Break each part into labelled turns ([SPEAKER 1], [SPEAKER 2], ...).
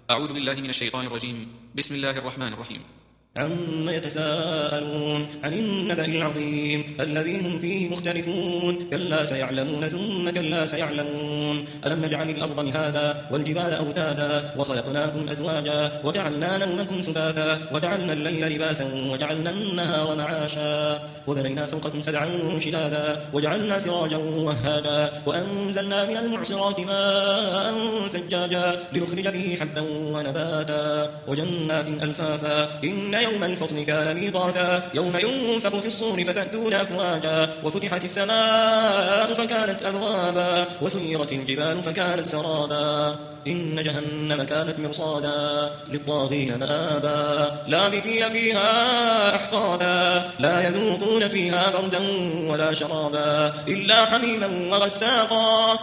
[SPEAKER 1] أعوذ بالله من الشيطان الرجيم. بسم الله الرحمن الرحيم.
[SPEAKER 2] عما يتساءلون عن النبأ العظيم الذي هم فيه مختلفون كلا سيعلمون ثم كلا سيعلمون ألم نجعل الأرض مهادا والجبال أوتادا وخلقناكم أزواجا وجعلنا نومكم سباتا وجعلنا الليل لباسا وجعلنا النهار معاشا وبنينا فوقكم سبعا شدادا وجعلنا سراجا وهاجا وأنزلنا من المعصرات ماء ثجاجا لنخرج به حبا ونباتا وجنات ألفافا إن يوم الفصل كان ميقاتا يوم ينفخ في الصور فتأتون أفواجا وفتحت السماء فكانت أبوابا وسيرت الجبال فكانت سرابا إن جهنم كانت مرصادا للطاغين مآبا لابثين فيها أحقابا لا يذوقون فيها بردا ولا شرابا إلا حميما وغساقا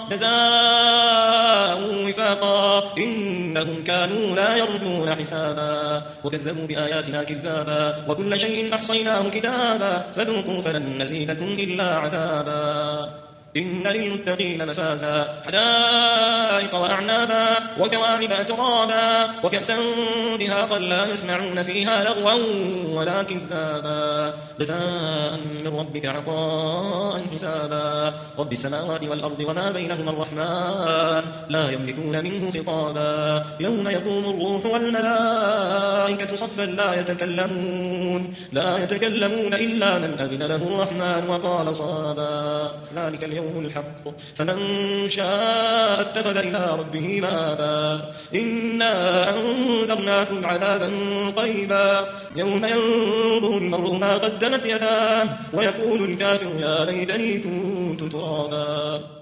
[SPEAKER 2] جزاء وفاقا إنهم كانوا لا يرجون حسابا وكذبوا بآياتنا كذابا وكل شيء أحصيناه كتابا فذوقوا فلن نزيدكم إلا عذابا إن للمتقين مفازا حدائق وأعنابا وكواعب أترابا وكأسا دهاقا لا يسمعون فيها لغوا ولا كذابا جزاء من ربك عطاء حسابا رب السماوات والأرض وما بينهما الرحمن لا يملكون منه خطابا يوم يقوم الروح والملائكة صفا لا يتكلمون إلا من أذن له الرحمن وقال صابا ذلك اليوم الحق فمن شاء اتخذ إلى ربه مآبا إنا أنذرناكم عذابا قريبا يوم ينظر المرء ما قدمت يداه ويقول الكافر يا ليتني كنت ترابا.